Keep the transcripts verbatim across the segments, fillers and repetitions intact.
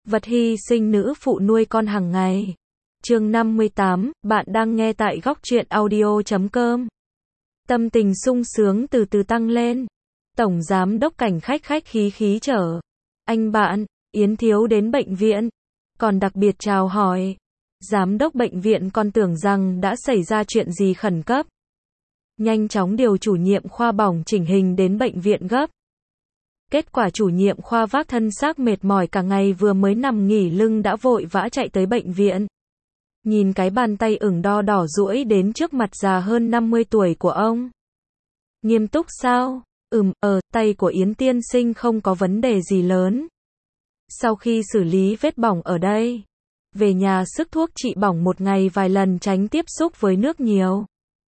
Vật hy sinh nữ phụ nuôi con hàng ngày. Chương năm mươi tám, bạn đang nghe tại góc truyện audio chấm com. Tâm tình sung sướng từ từ tăng lên. Tổng giám đốc Cảnh khách khách khí khí chở anh bạn Yến Thiếu đến bệnh viện, còn đặc biệt chào hỏi. Giám đốc bệnh viện còn tưởng rằng đã xảy ra chuyện gì khẩn cấp. Nhanh chóng điều chủ nhiệm khoa bỏng chỉnh hình đến bệnh viện gấp. Kết quả chủ nhiệm khoa vác thân xác mệt mỏi cả ngày vừa mới nằm nghỉ lưng đã vội vã chạy tới bệnh viện. Nhìn cái bàn tay ửng đo đỏ duỗi đến trước mặt già hơn năm mươi tuổi của ông. Nghiêm túc sao? Ừm, ờ, tay của Yến tiên sinh không có vấn đề gì lớn. Sau khi xử lý vết bỏng ở đây, về nhà sức thuốc trị bỏng một ngày vài lần tránh tiếp xúc với nước nhiều.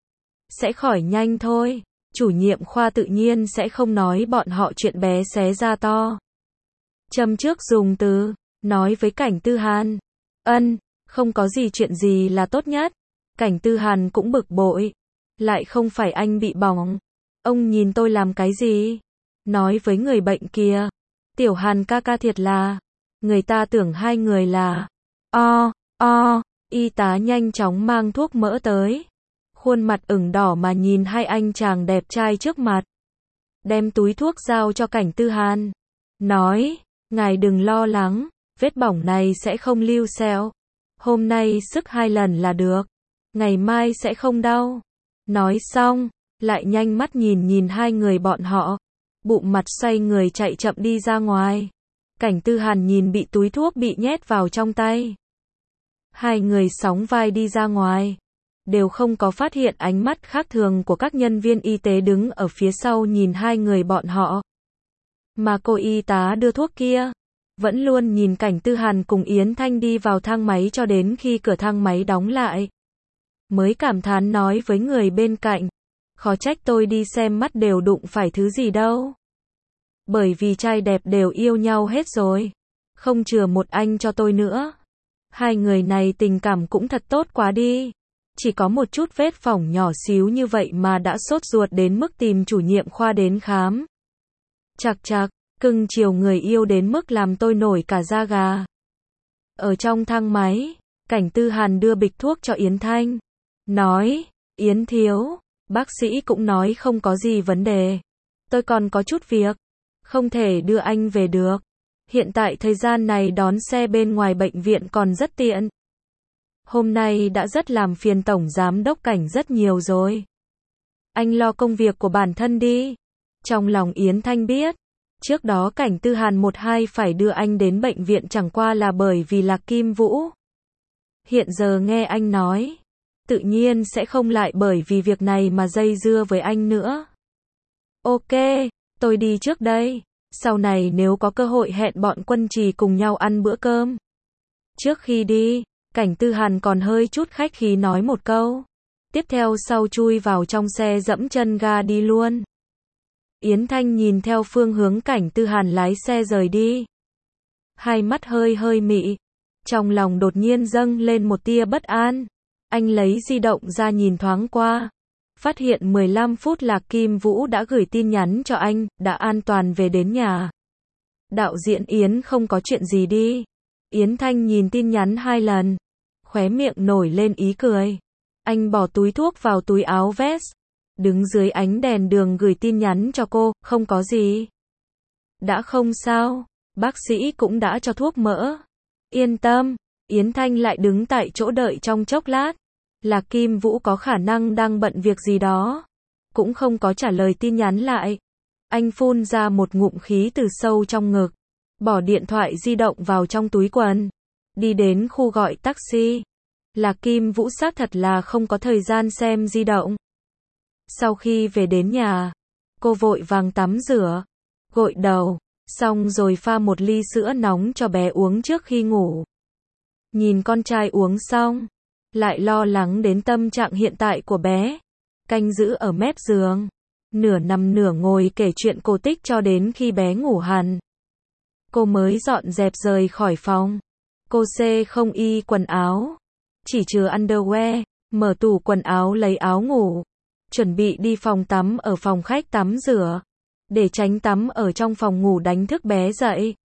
Sẽ khỏi nhanh thôi. Chủ nhiệm khoa tự nhiên sẽ không nói bọn họ chuyện bé xé ra to. Châm trước dùng từ, nói với Cảnh Tư Hàn. Ân, không có gì chuyện gì là tốt nhất. Cảnh Tư Hàn cũng bực bội. Lại không phải anh bị bỏng. Ông nhìn tôi làm cái gì? Nói với người bệnh kia. Tiểu Hàn ca ca thiệt là. Người ta tưởng hai người là. O, o, y tá nhanh chóng mang thuốc mỡ tới. Khuôn mặt ửng đỏ mà nhìn hai anh chàng đẹp trai trước mặt. Đem túi thuốc giao cho Cảnh Tư Hàn. Nói, ngài đừng lo lắng, vết bỏng này sẽ không lưu sẹo. Hôm nay sức hai lần là được. Ngày mai sẽ không đau. Nói xong, lại nhanh mắt nhìn nhìn hai người bọn họ. Bụng mặt xoay người chạy chậm đi ra ngoài. Cảnh Tư Hàn nhìn bị túi thuốc bị nhét vào trong tay. Hai người sóng vai đi ra ngoài. Đều không có phát hiện ánh mắt khác thường của các nhân viên y tế đứng ở phía sau nhìn hai người bọn họ. Mà cô y tá đưa thuốc kia, vẫn luôn nhìn Cảnh Tư Hàn cùng Yến Thanh đi vào thang máy cho đến khi cửa thang máy đóng lại. Mới cảm thán nói với người bên cạnh, khó trách tôi đi xem mắt đều đụng phải thứ gì đâu. Bởi vì trai đẹp đều yêu nhau hết rồi. Không chừa một anh cho tôi nữa. Hai người này tình cảm cũng thật tốt quá đi. Chỉ có một chút vết phỏng nhỏ xíu như vậy mà đã sốt ruột đến mức tìm chủ nhiệm khoa đến khám. Chạc chạc, cưng chiều người yêu đến mức làm tôi nổi cả da gà. Ở trong thang máy, Cảnh Tư Hàn đưa bịch thuốc cho Yến Thanh. Nói, Yến Thiếu, bác sĩ cũng nói không có gì vấn đề. Tôi còn có chút việc, không thể đưa anh về được. Hiện tại thời gian này đón xe bên ngoài bệnh viện còn rất tiện. Hôm nay đã rất làm phiền Tổng Giám đốc Cảnh rất nhiều rồi. Anh lo công việc của bản thân đi. Trong lòng Yến Thanh biết, trước đó Cảnh Tư Hàn một hai phải đưa anh đến bệnh viện chẳng qua là bởi vì Lạc Kim Vũ. Hiện giờ nghe anh nói, tự nhiên sẽ không lại bởi vì việc này mà dây dưa với anh nữa. Ok, tôi đi trước đây. Sau này nếu có cơ hội hẹn bọn Quân Trì cùng nhau ăn bữa cơm. Trước khi đi, Cảnh Tư Hàn còn hơi chút khách khí nói một câu. Tiếp theo sau chui vào trong xe dẫm chân ga đi luôn. Yến Thanh nhìn theo phương hướng Cảnh Tư Hàn lái xe rời đi. Hai mắt hơi hơi mị. Trong lòng đột nhiên dâng lên một tia bất an. Anh lấy di động ra nhìn thoáng qua. Phát hiện mười lăm phút Lạc Kim Vũ đã gửi tin nhắn cho anh, đã an toàn về đến nhà. Đạo diễn Yến không có chuyện gì đi. Yến Thanh nhìn tin nhắn hai lần. Khóe miệng nổi lên ý cười. Anh bỏ túi thuốc vào túi áo vest. Đứng dưới ánh đèn đường gửi tin nhắn cho cô, không có gì. Đã không sao, bác sĩ cũng đã cho thuốc mỡ. Yên tâm, Yến Thanh lại đứng tại chỗ đợi trong chốc lát. Lạc Kim Vũ có khả năng đang bận việc gì đó. Cũng không có trả lời tin nhắn lại. Anh phun ra một ngụm khí từ sâu trong ngực. Bỏ điện thoại di động vào trong túi quần. Đi đến khu gọi taxi. Lạc Kim Vũ xác thật là không có thời gian xem di động. Sau khi về đến nhà, cô vội vàng tắm rửa, gội đầu, xong rồi pha một ly sữa nóng cho bé uống trước khi ngủ. Nhìn con trai uống xong, lại lo lắng đến tâm trạng hiện tại của bé. Canh giữ ở mép giường, nửa nằm nửa ngồi kể chuyện cổ tích cho đến khi bé ngủ hẳn. Cô mới dọn dẹp rời khỏi phòng. Cô xê không y quần áo, chỉ chừa underwear, mở tủ quần áo lấy áo ngủ, chuẩn bị đi phòng tắm ở phòng khách tắm rửa, để tránh tắm ở trong phòng ngủ đánh thức bé dậy.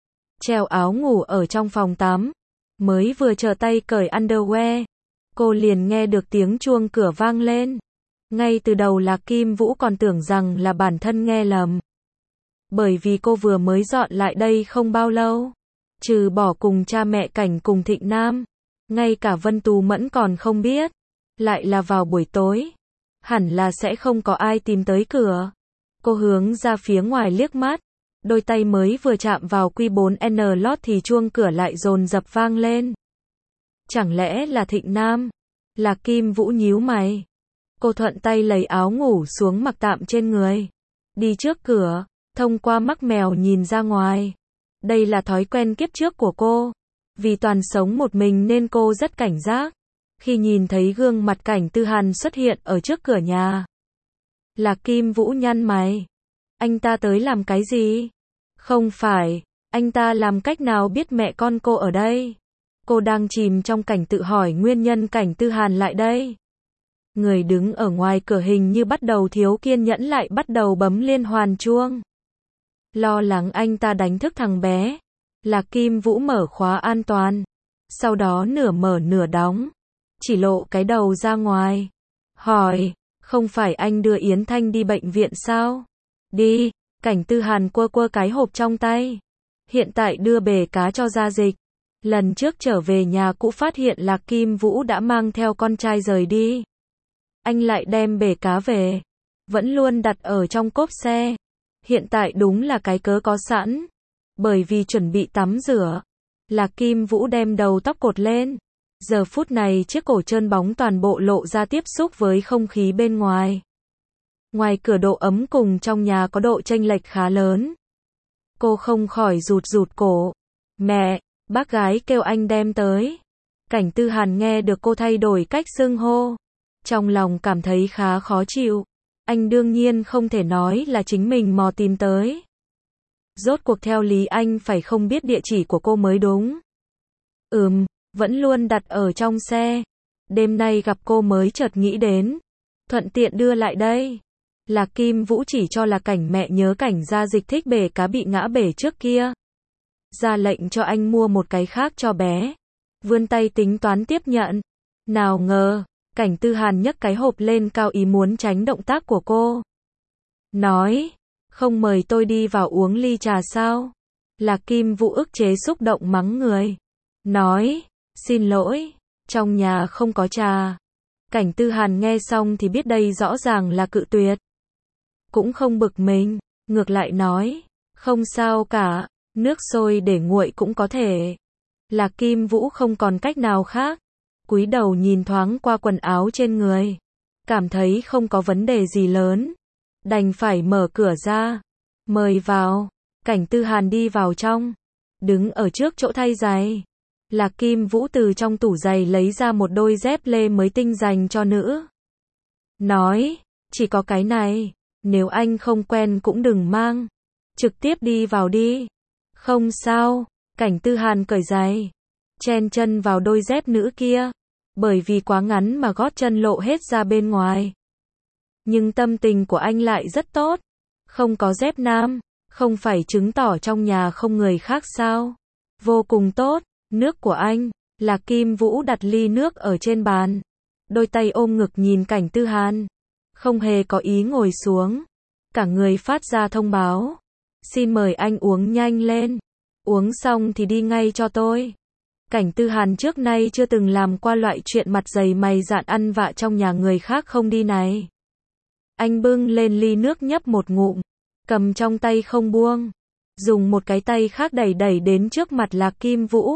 treo áo ngủ ở trong phòng tắm. Mới vừa chờ tay cởi underwear, cô liền nghe được tiếng chuông cửa vang lên. Ngay từ đầu Lạc Kim Vũ còn tưởng rằng là bản thân nghe lầm. Bởi vì cô vừa mới dọn lại đây không bao lâu. Trừ bỏ cùng cha mẹ Cảnh cùng Thịnh Nam, ngay cả Vân Tú Mẫn còn không biết. Lại là vào buổi tối. Hẳn là sẽ không có ai tìm tới cửa. Cô hướng ra phía ngoài liếc mắt. Đôi tay mới vừa chạm vào quy bốn N lót thì chuông cửa lại dồn dập vang lên. Chẳng lẽ là Thịnh Nam? Lạc Kim Vũ nhíu mày. Cô thuận tay lấy áo ngủ xuống mặc tạm trên người. Đi trước cửa, thông qua mắt mèo nhìn ra ngoài. Đây là thói quen kiếp trước của cô. Vì toàn sống một mình nên cô rất cảnh giác. Khi nhìn thấy gương mặt Cảnh Tư Hàn xuất hiện ở trước cửa nhà. Lạc Kim Vũ nhăn mày. Anh ta tới làm cái gì? Không phải, anh ta làm cách nào biết mẹ con cô ở đây? Cô đang chìm trong cảnh tự hỏi nguyên nhân Cảnh Tư Hàn lại đây. Người đứng ở ngoài cửa hình như bắt đầu thiếu kiên nhẫn lại bắt đầu bấm liên hoàn chuông. Lo lắng anh ta đánh thức thằng bé. Lạc Kim Vũ mở khóa an toàn. Sau đó nửa mở nửa đóng. Chỉ lộ cái đầu ra ngoài. Hỏi, không phải anh đưa Yến Thanh đi bệnh viện sao? Đi, Cảnh Tư Hàn quơ quơ cái hộp trong tay. Hiện tại đưa bể cá cho gia dịch. Lần trước trở về nhà cũ phát hiện Lạc Kim Vũ đã mang theo con trai rời đi. Anh lại đem bể cá về. Vẫn luôn đặt ở trong cốp xe. Hiện tại đúng là cái cớ có sẵn. Bởi vì chuẩn bị tắm rửa. Lạc Kim Vũ đem đầu tóc cột lên. Giờ phút này chiếc cổ trơn bóng toàn bộ lộ ra tiếp xúc với không khí bên ngoài. Ngoài cửa độ ấm cùng trong nhà có độ chênh lệch khá lớn. Cô không khỏi rụt rụt cổ. Mẹ, bác gái kêu anh đem tới. Cảnh Tư Hàn nghe được cô thay đổi cách xưng hô. Trong lòng cảm thấy khá khó chịu. Anh đương nhiên không thể nói là chính mình mò tìm tới. Rốt cuộc theo lý anh phải không biết địa chỉ của cô mới đúng. Ừm, vẫn luôn đặt ở trong xe. Đêm nay gặp cô mới chợt nghĩ đến. Thuận tiện đưa lại đây. Lạc Kim Vũ chỉ cho là Cảnh mẹ nhớ Cảnh gia dịch thích bể cá bị ngã bể trước kia. Ra lệnh cho anh mua một cái khác cho bé. Vươn tay tính toán tiếp nhận. Nào ngờ, Cảnh Tư Hàn nhấc cái hộp lên cao ý muốn tránh động tác của cô. Nói, không mời tôi đi vào uống ly trà sao? Lạc Kim Vũ ức chế xúc động mắng người. Nói, xin lỗi, trong nhà không có trà. Cảnh Tư Hàn nghe xong thì biết đây rõ ràng là cự tuyệt. Cũng không bực mình, ngược lại nói, không sao cả, nước sôi để nguội cũng có thể. Lạc Kim Vũ không còn cách nào khác. Cúi đầu nhìn thoáng qua quần áo trên người. Cảm thấy không có vấn đề gì lớn. Đành phải mở cửa ra. Mời vào. Cảnh Tư Hàn đi vào trong. Đứng ở trước chỗ thay giày. Lạc Kim Vũ từ trong tủ giày lấy ra một đôi dép lê mới tinh dành cho nữ. Nói, chỉ có cái này. Nếu anh không quen cũng đừng mang. Trực tiếp đi vào đi. Không sao. Cảnh Tư Hàn cởi giày. Chen chân vào đôi dép nữ kia. Bởi vì quá ngắn mà gót chân lộ hết ra bên ngoài. Nhưng tâm tình của anh lại rất tốt. Không có dép nam. Không phải chứng tỏ trong nhà không người khác sao. Vô cùng tốt. Nước của anh. Lạc Kim Vũ đặt ly nước ở trên bàn. Đôi tay ôm ngực nhìn Cảnh Tư Hàn. Không hề có ý ngồi xuống. Cả người phát ra thông báo. Xin mời anh uống nhanh lên. Uống xong thì đi ngay cho tôi. Cảnh Tư Hàn trước nay chưa từng làm qua loại chuyện mặt dày mày dạn ăn vạ trong nhà người khác không đi này. Anh bưng lên ly nước nhấp một ngụm. Cầm trong tay không buông. Dùng một cái tay khác đẩy đẩy đến trước mặt Lạc Kim Vũ.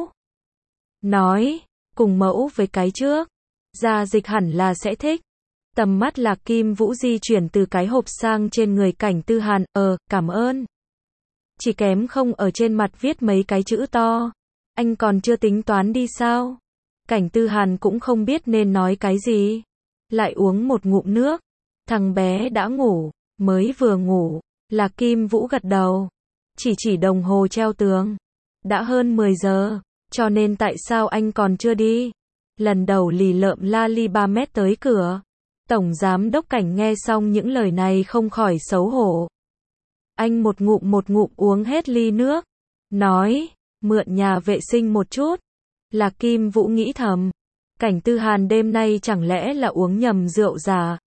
Nói, cùng mẫu với cái trước. Gia dịch hẳn là sẽ thích. Tầm mắt Lạc Kim Vũ di chuyển từ cái hộp sang trên người Cảnh Tư Hàn. Ờ, cảm ơn. Chỉ kém không ở trên mặt viết mấy cái chữ to. Anh còn chưa tính toán đi sao? Cảnh Tư Hàn cũng không biết nên nói cái gì. Lại uống một ngụm nước. Thằng bé đã ngủ. Mới vừa ngủ. Lạc Kim Vũ gật đầu. Chỉ chỉ đồng hồ treo tường. Đã hơn mười giờ. Cho nên tại sao anh còn chưa đi? Lần đầu lì lợm la li ba mét tới cửa. Tổng giám đốc Cảnh nghe xong những lời này không khỏi xấu hổ. Anh một ngụm một ngụm uống hết ly nước. Nói, mượn nhà vệ sinh một chút. Lạc Kim Vũ nghĩ thầm. Cảnh Tư Hàn đêm nay chẳng lẽ là uống nhầm rượu già.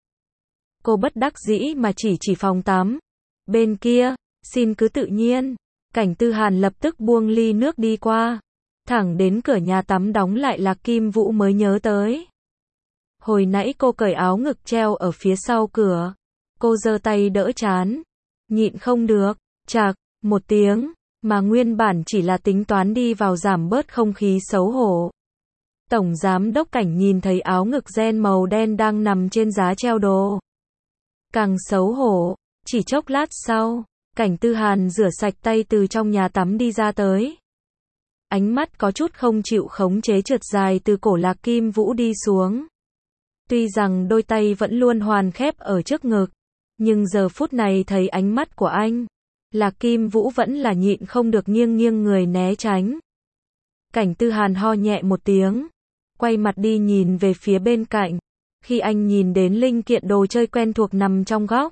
Cô bất đắc dĩ mà chỉ chỉ phòng tắm. Bên kia, xin cứ tự nhiên. Cảnh Tư Hàn lập tức buông ly nước đi qua. Thẳng đến cửa nhà tắm đóng lại Lạc Kim Vũ mới nhớ tới. Hồi nãy cô cởi áo ngực treo ở phía sau cửa. Cô giơ tay đỡ trán. Nhịn không được, chạc, một tiếng, mà nguyên bản chỉ là tính toán đi vào giảm bớt không khí xấu hổ. Tổng giám đốc Cảnh nhìn thấy áo ngực ren màu đen đang nằm trên giá treo đồ. Càng xấu hổ, chỉ chốc lát sau, Cảnh Tư Hàn rửa sạch tay từ trong nhà tắm đi ra tới. Ánh mắt có chút không chịu khống chế trượt dài từ cổ Lạc Kim Vũ đi xuống. Tuy rằng đôi tay vẫn luôn hoàn khép ở trước ngực, nhưng giờ phút này thấy ánh mắt của anh, Lạc Kim Vũ vẫn là nhịn không được nghiêng nghiêng người né tránh. Cảnh Tư Hàn ho nhẹ một tiếng, quay mặt đi nhìn về phía bên cạnh, khi anh nhìn đến linh kiện đồ chơi quen thuộc nằm trong góc.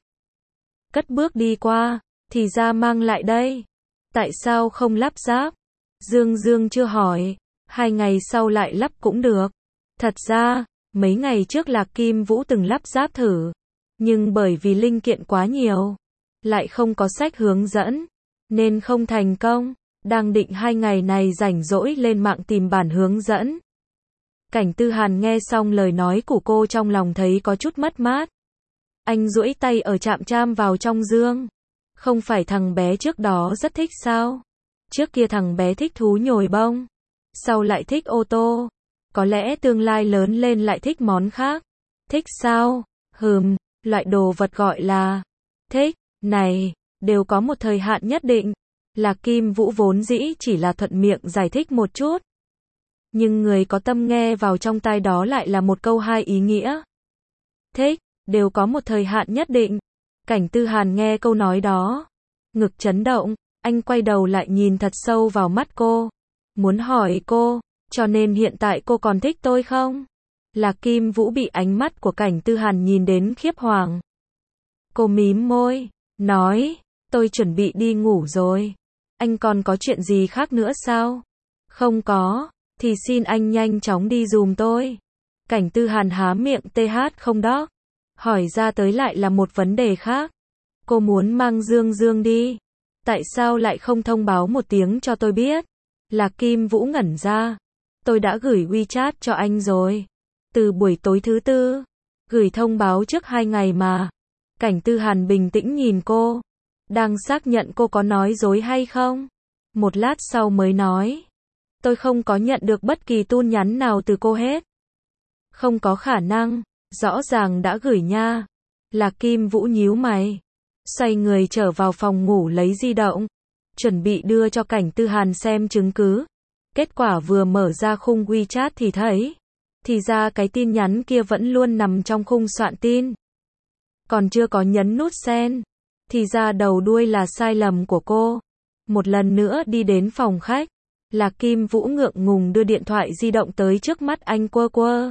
Cất bước đi qua, thì ra mang lại đây. Tại sao không lắp ráp? Dương Dương chưa hỏi, hai ngày sau lại lắp cũng được. Thật ra, mấy ngày trước Lạc Kim Vũ từng lắp ráp thử, nhưng bởi vì linh kiện quá nhiều, lại không có sách hướng dẫn, nên không thành công. Đang định hai ngày này rảnh rỗi lên mạng tìm bản hướng dẫn. Cảnh Tư Hàn nghe xong lời nói của cô trong lòng thấy có chút mất mát. Anh duỗi tay ở chạm cham vào trong dương. Không phải thằng bé trước đó rất thích sao? Trước kia thằng bé thích thú nhồi bông, sau lại thích ô tô. Có lẽ tương lai lớn lên lại thích món khác. Thích sao? Hừm, loại đồ vật gọi là thích, này, đều có một thời hạn nhất định. Lạc Kim Vũ vốn dĩ chỉ là thuận miệng giải thích một chút. Nhưng người có tâm nghe vào trong tai đó lại là một câu hai ý nghĩa. Thích, đều có một thời hạn nhất định. Cảnh Tư Hàn nghe câu nói đó, ngực chấn động, anh quay đầu lại nhìn thật sâu vào mắt cô. Muốn hỏi cô, cho nên hiện tại cô còn thích tôi không? Lạc Kim Vũ bị ánh mắt của Cảnh Tư Hàn nhìn đến khiếp hoàng. Cô mím môi, nói, tôi chuẩn bị đi ngủ rồi. Anh còn có chuyện gì khác nữa sao? Không có, thì xin anh nhanh chóng đi giùm tôi. Cảnh Tư Hàn há miệng tê hát không đó. Hỏi ra tới lại là một vấn đề khác. Cô muốn mang Dương Dương đi. Tại sao lại không thông báo một tiếng cho tôi biết? Lạc Kim Vũ ngẩn ra. Tôi đã gửi WeChat cho anh rồi. Từ buổi tối thứ tư. Gửi thông báo trước hai ngày mà. Cảnh Tư Hàn bình tĩnh nhìn cô. Đang xác nhận cô có nói dối hay không? Một lát sau mới nói. Tôi không có nhận được bất kỳ tin nhắn nào từ cô hết. Không có khả năng. Rõ ràng đã gửi nha. Lạc Kim Vũ nhíu mày. Xoay người trở vào phòng ngủ lấy di động. Chuẩn bị đưa cho Cảnh Tư Hàn xem chứng cứ. Kết quả vừa mở ra khung WeChat thì thấy. Thì ra cái tin nhắn kia vẫn luôn nằm trong khung soạn tin. Còn chưa có nhấn nút send. Thì ra đầu đuôi là sai lầm của cô. Một lần nữa đi đến phòng khách. Lạc Kim Vũ ngượng ngùng đưa điện thoại di động tới trước mắt anh quơ quơ.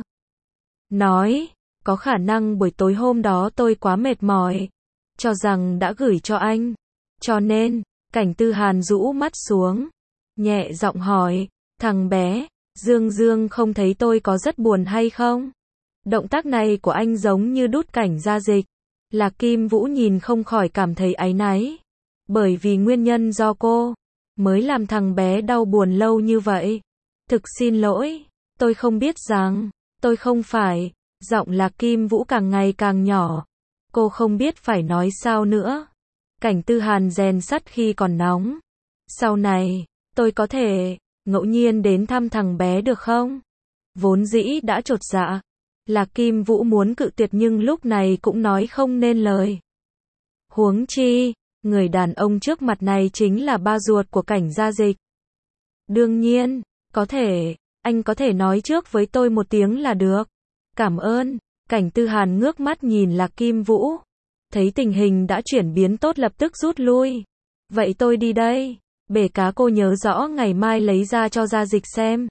Nói, có khả năng buổi tối hôm đó tôi quá mệt mỏi. Cho rằng đã gửi cho anh. Cho nên, Cảnh Tư Hàn rũ mắt xuống. Nhẹ giọng hỏi, thằng bé, Dương Dương không thấy tôi có rất buồn hay không? Động tác này của anh giống như đút Cảnh ra dịch. Lạc Kim Vũ nhìn không khỏi cảm thấy áy náy. Bởi vì nguyên nhân do cô, mới làm thằng bé đau buồn lâu như vậy. Thực xin lỗi, tôi không biết rằng, tôi không phải. Giọng Lạc Kim Vũ càng ngày càng nhỏ. Cô không biết phải nói sao nữa. Cảnh Tư Hàn rèn sắt khi còn nóng. Sau này, tôi có thể, ngẫu nhiên đến thăm thằng bé được không? Vốn dĩ đã chột dạ. Lạc Kim Vũ muốn cự tuyệt nhưng lúc này cũng nói không nên lời. Huống chi, người đàn ông trước mặt này chính là ba ruột của Cảnh gia dịch. Đương nhiên, có thể, anh có thể nói trước với tôi một tiếng là được. Cảm ơn. Cảnh Tư Hàn ngước mắt nhìn Lạc Kim Vũ. Thấy tình hình đã chuyển biến tốt lập tức rút lui. Vậy tôi đi đây. Bể cá cô nhớ rõ ngày mai lấy ra cho gia dịch xem.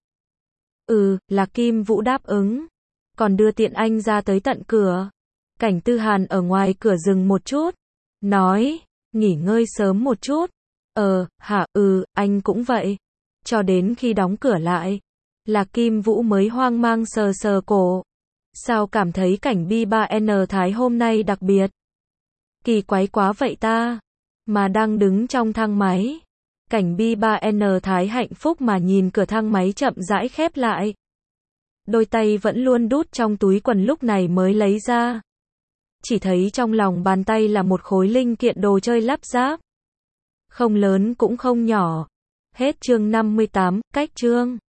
Ừ, Lạc Kim Vũ đáp ứng. Còn đưa tiện anh ra tới tận cửa. Cảnh Tư Hàn ở ngoài cửa dừng một chút. Nói, nghỉ ngơi sớm một chút. Ờ, hả, ừ, anh cũng vậy. Cho đến khi đóng cửa lại, Lạc Kim Vũ mới hoang mang sờ sờ cổ. Sao cảm thấy cảnh B ba N Thái hôm nay đặc biệt? Kỳ quái quá vậy ta. Mà đang đứng trong thang máy. Cảnh B ba N Thái hạnh phúc mà nhìn cửa thang máy chậm rãi khép lại. Đôi tay vẫn luôn đút trong túi quần lúc này mới lấy ra. Chỉ thấy trong lòng bàn tay là một khối linh kiện đồ chơi lắp ráp. Không lớn cũng không nhỏ. Hết chương năm mươi tám, cách chương.